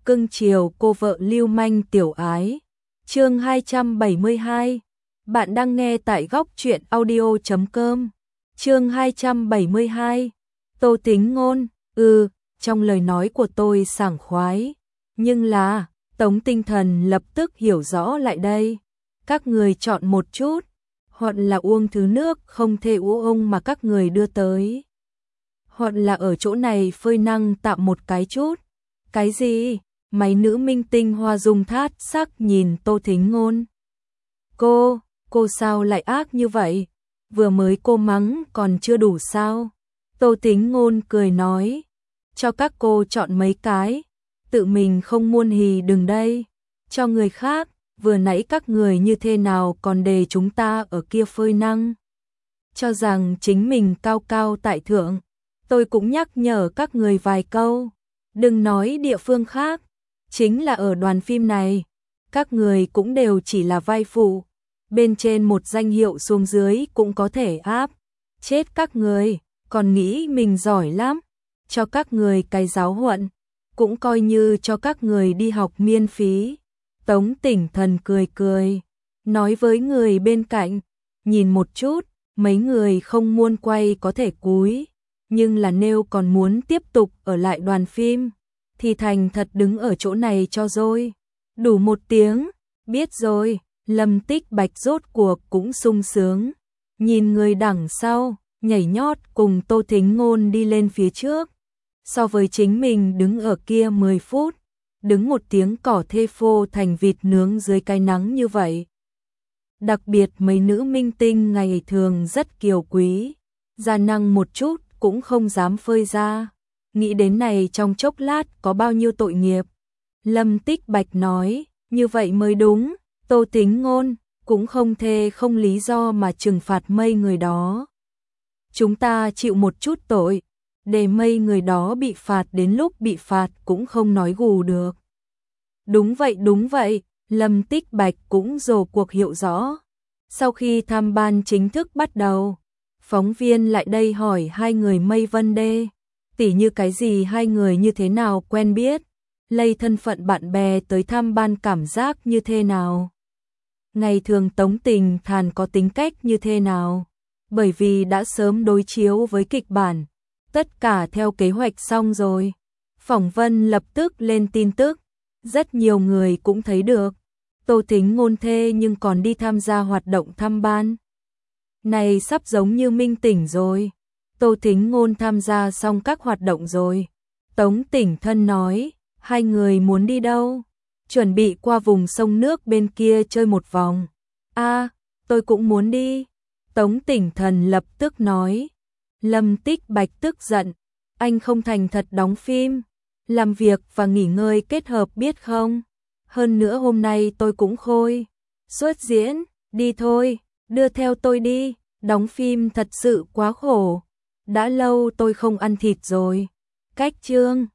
cưng chiều cô vợ lưu manh tiểu ái. Chương 272. Bạn đang nghe tại góc truyện audio.com. Chương 272. Tô Tính Ngôn, trong lời nói của tôi sảng khoái, nhưng là, Tống Tinh Thần lập tức hiểu rõ lại đây. Các người chọn một chút, hoặc là uống thứ nước không thể uống mà các người đưa tới, hoặc là ở chỗ này phơi năng tạm một cái chút. Cái gì? Mấy nữ minh tinh hoa dung thát sắc nhìn Tô Thính Ngôn. Cô sao lại ác như vậy? Vừa mới cô mắng còn chưa đủ sao? Tô Thính Ngôn cười nói, cho các cô chọn mấy cái, tự mình không muôn hì đừng đây, cho người khác, vừa nãy các người như thế nào còn để chúng ta ở kia phơi năng. Cho rằng chính mình cao cao tại thượng, tôi cũng nhắc nhở các người vài câu, đừng nói địa phương khác, chính là ở đoàn phim này, các người cũng đều chỉ là vai phụ, bên trên một danh hiệu xuống dưới cũng có thể áp chết các người, còn nghĩ mình giỏi lắm, cho các người cái giáo huấn, cũng coi như cho các người đi học miễn phí. Tống Tỉnh Thần cười cười, nói với người bên cạnh, nhìn một chút, mấy người không muốn quay có thể cúi, nhưng là nếu còn muốn tiếp tục ở lại đoàn phim, thì thành thật đứng ở chỗ này cho rồi. Đủ một tiếng, biết rồi. Lâm Tích Bạch rốt cuộc cũng sung sướng, nhìn người đằng sau, nhảy nhót cùng Tô Thính Ngôn đi lên phía trước. So với chính mình đứng ở kia 10 phút, đứng một tiếng cỏ thê phô thành vịt nướng dưới cái nắng như vậy. Đặc biệt mấy nữ minh tinh ngày thường rất kiều quý, gia năng một chút cũng không dám phơi ra. Nghĩ đến này trong chốc lát có bao nhiêu tội nghiệp. Lâm Tích Bạch nói, như vậy mới đúng. Tô Thính Ngôn cũng không thể không lý do mà trừng phạt mấy người đó. Chúng ta chịu một chút tội, để mấy người đó bị phạt đến lúc bị phạt cũng không nói gù được. Đúng vậy, Lâm Tích Bạch cũng rồ cuộc hiểu rõ. Sau khi tham ban chính thức bắt đầu, phóng viên lại đây hỏi hai người mây vấn đề, tỉ như cái gì hai người như thế nào quen biết, lây thân phận bạn bè tới tham ban cảm giác như thế nào. Ngày thường Tống Tình Thàn có tính cách như thế nào, bởi vì đã sớm đối chiếu với kịch bản, tất cả theo kế hoạch xong rồi. Phỏng vấn lập tức lên tin tức, rất nhiều người cũng thấy được. Tô Thính Ngôn thê nhưng còn đi tham gia hoạt động thăm ban. Này sắp giống như minh tỉnh rồi. Tô Thính Ngôn tham gia xong các hoạt động rồi. Tống Tỉnh Thân nói, hai người muốn đi đâu? Chuẩn bị qua vùng sông nước bên kia chơi một vòng. Tôi cũng muốn đi. Tống Tỉnh Thần lập tức nói. Lâm Tích Bạch tức giận, anh không thành thật đóng phim, làm việc và nghỉ ngơi kết hợp biết không? Hơn nữa hôm nay tôi cũng khôi xuất diễn, đi thôi, đưa theo tôi đi, đóng phim thật sự quá khổ. Đã lâu tôi không ăn thịt rồi. Cách chương